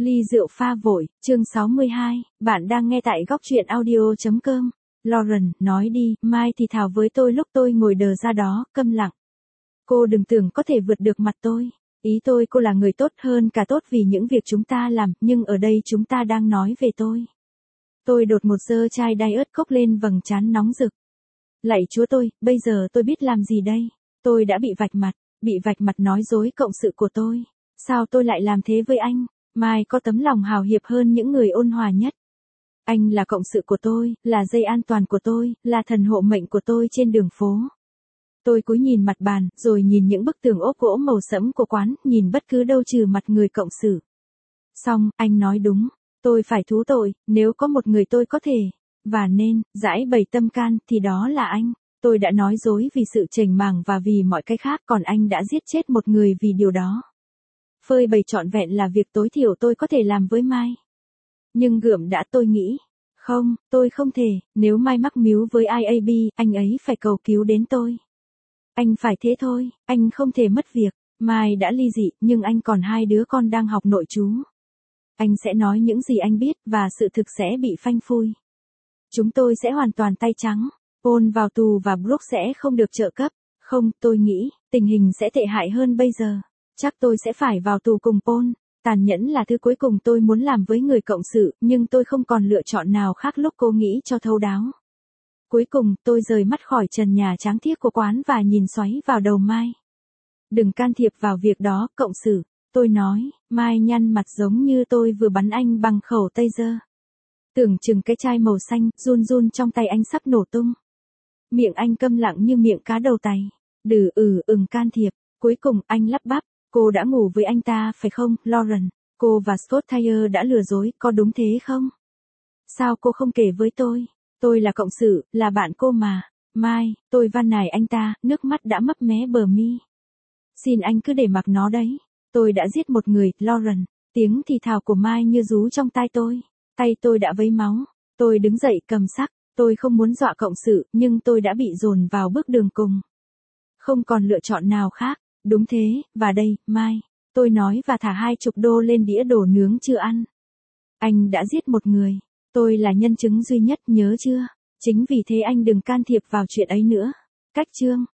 Ly rượu pha vội, chương 62, bạn đang nghe tại góc truyện audio.com. Lauren, nói đi, Mai thì thào với tôi lúc tôi ngồi đờ ra đó, câm lặng. Cô đừng tưởng có thể vượt được mặt tôi. Ý tôi cô là người tốt hơn cả tốt vì những việc chúng ta làm, nhưng ở đây chúng ta đang nói về tôi. Tôi đột một giơ chai đai ớt cốc lên vầng trán nóng rực. Lạy Chúa tôi, bây giờ tôi biết làm gì đây? Tôi đã bị vạch mặt nói dối cộng sự của tôi. Sao tôi lại làm thế với anh? Mai có tấm lòng hào hiệp hơn những người ôn hòa nhất. Anh là cộng sự của tôi, là dây an toàn của tôi, là thần hộ mệnh của tôi trên đường phố. Tôi cúi nhìn mặt bàn, rồi nhìn những bức tường ốp gỗ màu sẫm của quán, nhìn bất cứ đâu trừ mặt người cộng sự. Xong, anh nói đúng, tôi phải thú tội, nếu có một người tôi có thể, và nên, giải bày tâm can, thì đó là anh. Tôi đã nói dối vì sự chểnh mảng và vì mọi cái khác, còn anh đã giết chết một người vì điều đó. Phơi bày trọn vẹn là việc tối thiểu tôi có thể làm với Mai. Nhưng gượm đã tôi nghĩ. Không, tôi không thể, nếu Mai mắc míu với IAB, anh ấy phải cầu cứu đến tôi. Anh phải thế thôi, anh không thể mất việc. Mai đã ly dị, nhưng anh còn 2 đứa con đang học nội trú. Anh sẽ nói những gì anh biết, và sự thực sẽ bị phanh phui. Chúng tôi sẽ hoàn toàn tay trắng. Paul vào tù và Brooke sẽ không được trợ cấp. Không, tôi nghĩ, tình hình sẽ tệ hại hơn bây giờ. Chắc tôi sẽ phải vào tù cùng Paul. Tàn nhẫn là thứ cuối cùng tôi muốn làm với người cộng sự, nhưng tôi không còn lựa chọn nào khác lúc cô nghĩ cho thấu đáo. Cuối cùng, tôi rời mắt khỏi trần nhà tráng thiếc của quán và nhìn xoáy vào đầu Mai. Đừng can thiệp vào việc đó, cộng sự. Tôi nói. Mai nhăn mặt giống như tôi vừa bắn anh bằng khẩu taser. Tưởng chừng cái chai màu xanh, run run trong tay anh sắp nổ tung. Miệng anh câm lặng như miệng cá đầu tay. Can thiệp. Cuối cùng, anh lắp bắp. Cô đã ngủ với anh ta phải không, Lauren? Cô và Scott Thayer đã lừa dối, có đúng thế không? Sao cô không kể với tôi? Tôi là cộng sự, là bạn cô mà. Mai, tôi van nài anh ta, nước mắt đã mấp mé bờ mi. Xin anh cứ để mặc nó đấy. Tôi đã giết một người, Lauren. Tiếng thì thào của Mai như rú trong tai tôi. Tay tôi đã vấy máu. Tôi đứng dậy cầm sắc. Tôi không muốn dọa cộng sự, nhưng tôi đã bị dồn vào bước đường cùng. Không còn lựa chọn nào khác. Đúng thế, và đây, Mai. Tôi nói và thả $20 lên đĩa đồ nướng chưa ăn. Anh đã giết một người. Tôi là nhân chứng duy nhất, nhớ chưa? Chính vì thế anh đừng can thiệp vào chuyện ấy nữa. Cách chương.